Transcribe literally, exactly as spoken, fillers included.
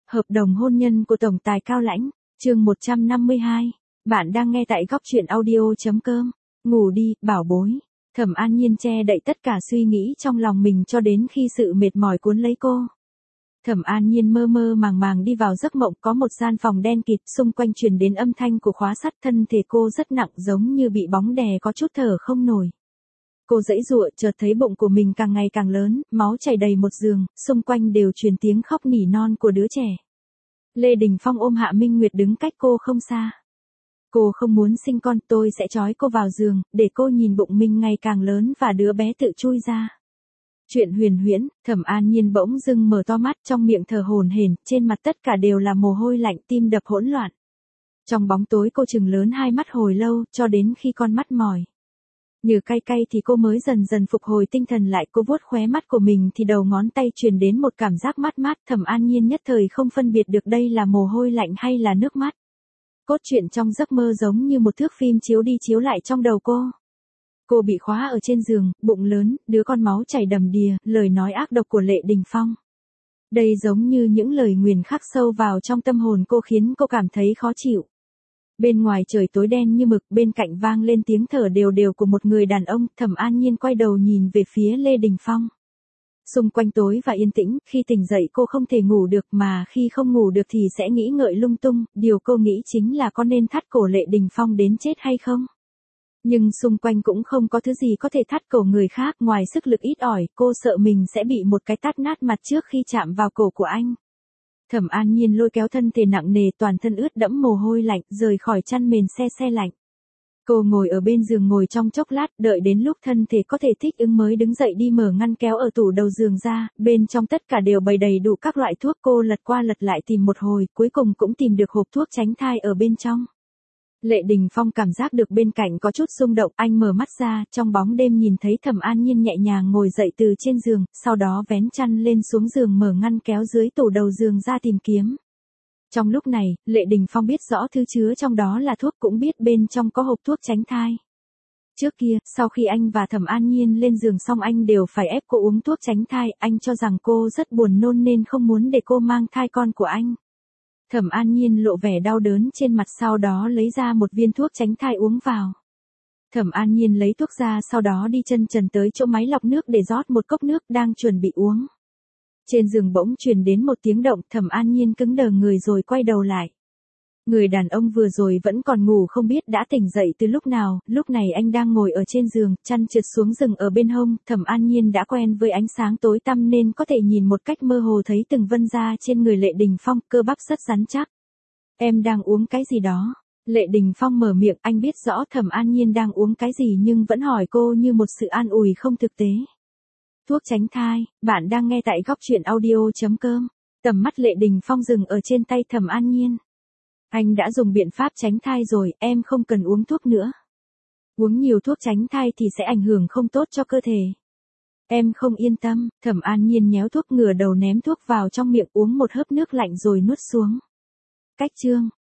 Hợp đồng hôn nhân của tổng tài Cao Lãnh, chương một trăm năm mươi hai. Bạn đang nghe tại góc truyện audio.com. Ngủ đi, bảo bối. Thẩm An Nhiên che đậy tất cả suy nghĩ trong lòng mình cho đến khi sự mệt mỏi cuốn lấy cô. Thẩm An Nhiên mơ mơ màng màng đi vào giấc mộng, có một gian phòng đen kịt, xung quanh truyền đến âm thanh của khóa sắt, thân thể cô rất nặng giống như bị bóng đè có chút thở không nổi. Cô giãy giụa, chợt thấy bụng của mình càng ngày càng lớn, máu chảy đầy một giường, xung quanh đều truyền tiếng khóc nỉ non của đứa trẻ. Lê Đình Phong ôm Hạ Minh Nguyệt đứng cách cô không xa. Cô không muốn sinh con, tôi sẽ trói cô vào giường, để cô nhìn bụng mình ngày càng lớn và đứa bé tự chui ra. Chuyện huyền huyễn. Thẩm An Nhiên bỗng dưng mở to mắt, trong miệng thở hổn hển, trên mặt tất cả đều là mồ hôi lạnh, tim đập hỗn loạn. Trong bóng tối cô trừng lớn hai mắt hồi lâu, cho đến khi con mắt mỏi như cay cay thì cô mới dần dần phục hồi tinh thần lại. Cô vuốt khóe mắt của mình thì đầu ngón tay truyền đến một cảm giác mát mát. Thẩm An Nhiên nhất thời không phân biệt được đây là mồ hôi lạnh hay là nước mắt. Cốt truyện trong giấc mơ giống như một thước phim chiếu đi chiếu lại trong đầu cô. Cô bị khóa ở trên giường, bụng lớn, đứa con máu chảy đầm đìa, lời nói ác độc của Lệ Đình Phong. Đây giống như những lời nguyền khắc sâu vào trong tâm hồn cô, khiến cô cảm thấy khó chịu. Bên ngoài trời tối đen như mực, bên cạnh vang lên tiếng thở đều đều của một người đàn ông. Thẩm An Nhiên quay đầu nhìn về phía Lê Đình Phong. Xung quanh tối và yên tĩnh, khi tỉnh dậy cô không thể ngủ được, mà khi không ngủ được thì sẽ nghĩ ngợi lung tung. Điều cô nghĩ chính là có nên thắt cổ Lệ Đình Phong đến chết hay không. Nhưng xung quanh cũng không có thứ gì có thể thắt cổ người khác ngoài sức lực ít ỏi. Cô sợ mình sẽ bị một cái tát nát mặt trước khi chạm vào cổ của anh. Thẩm An Nhiên lôi kéo thân thể nặng nề, toàn thân ướt đẫm mồ hôi lạnh, rời khỏi chăn mền se se lạnh. Cô ngồi ở bên giường ngồi trong chốc lát, đợi đến lúc thân thể có thể thích ứng mới đứng dậy đi mở ngăn kéo ở tủ đầu giường ra, bên trong tất cả đều bày đầy đủ các loại thuốc. Cô lật qua lật lại tìm một hồi, cuối cùng cũng tìm được hộp thuốc tránh thai ở bên trong. Lệ Đình Phong cảm giác được bên cạnh có chút rung động, anh mở mắt ra, trong bóng đêm nhìn thấy Thẩm An Nhiên nhẹ nhàng ngồi dậy từ trên giường, sau đó vén chăn lên xuống giường, mở ngăn kéo dưới tủ đầu giường ra tìm kiếm. Trong lúc này, Lệ Đình Phong biết rõ thứ chứa trong đó là thuốc, cũng biết bên trong có hộp thuốc tránh thai. Trước kia, sau khi anh và Thẩm An Nhiên lên giường xong anh đều phải ép cô uống thuốc tránh thai, anh cho rằng cô rất buồn nôn nên không muốn để cô mang thai con của anh. Thẩm An Nhiên lộ vẻ đau đớn trên mặt, sau đó lấy ra một viên thuốc tránh thai uống vào. Thẩm An Nhiên lấy thuốc ra, sau đó đi chân trần tới chỗ máy lọc nước để rót một cốc nước, đang chuẩn bị uống. Trên giường bỗng truyền đến một tiếng động, Thẩm An Nhiên cứng đờ người rồi quay đầu lại. Người đàn ông vừa rồi vẫn còn ngủ không biết đã tỉnh dậy từ lúc nào, lúc này anh đang ngồi ở trên giường, chăn trượt xuống giường ở bên hông. Thẩm An Nhiên đã quen với ánh sáng tối tăm nên có thể nhìn một cách mơ hồ thấy từng vân da trên người Lệ Đình Phong, cơ bắp rất rắn chắc. Em đang uống cái gì đó? Lệ Đình Phong mở miệng, anh biết rõ Thẩm An Nhiên đang uống cái gì nhưng vẫn hỏi cô như một sự an ủi không thực tế. Thuốc tránh thai. Bạn đang nghe tại góc truyện audio.com. Tầm mắt Lệ Đình Phong dừng ở trên tay Thẩm An Nhiên. Anh đã dùng biện pháp tránh thai rồi, em không cần uống thuốc nữa. Uống nhiều thuốc tránh thai thì sẽ ảnh hưởng không tốt cho cơ thể. Em không yên tâm. Thẩm An Nhiên nhéo thuốc, ngửa đầu ném thuốc vào trong miệng, uống một hớp nước lạnh rồi nuốt xuống. Cách chương.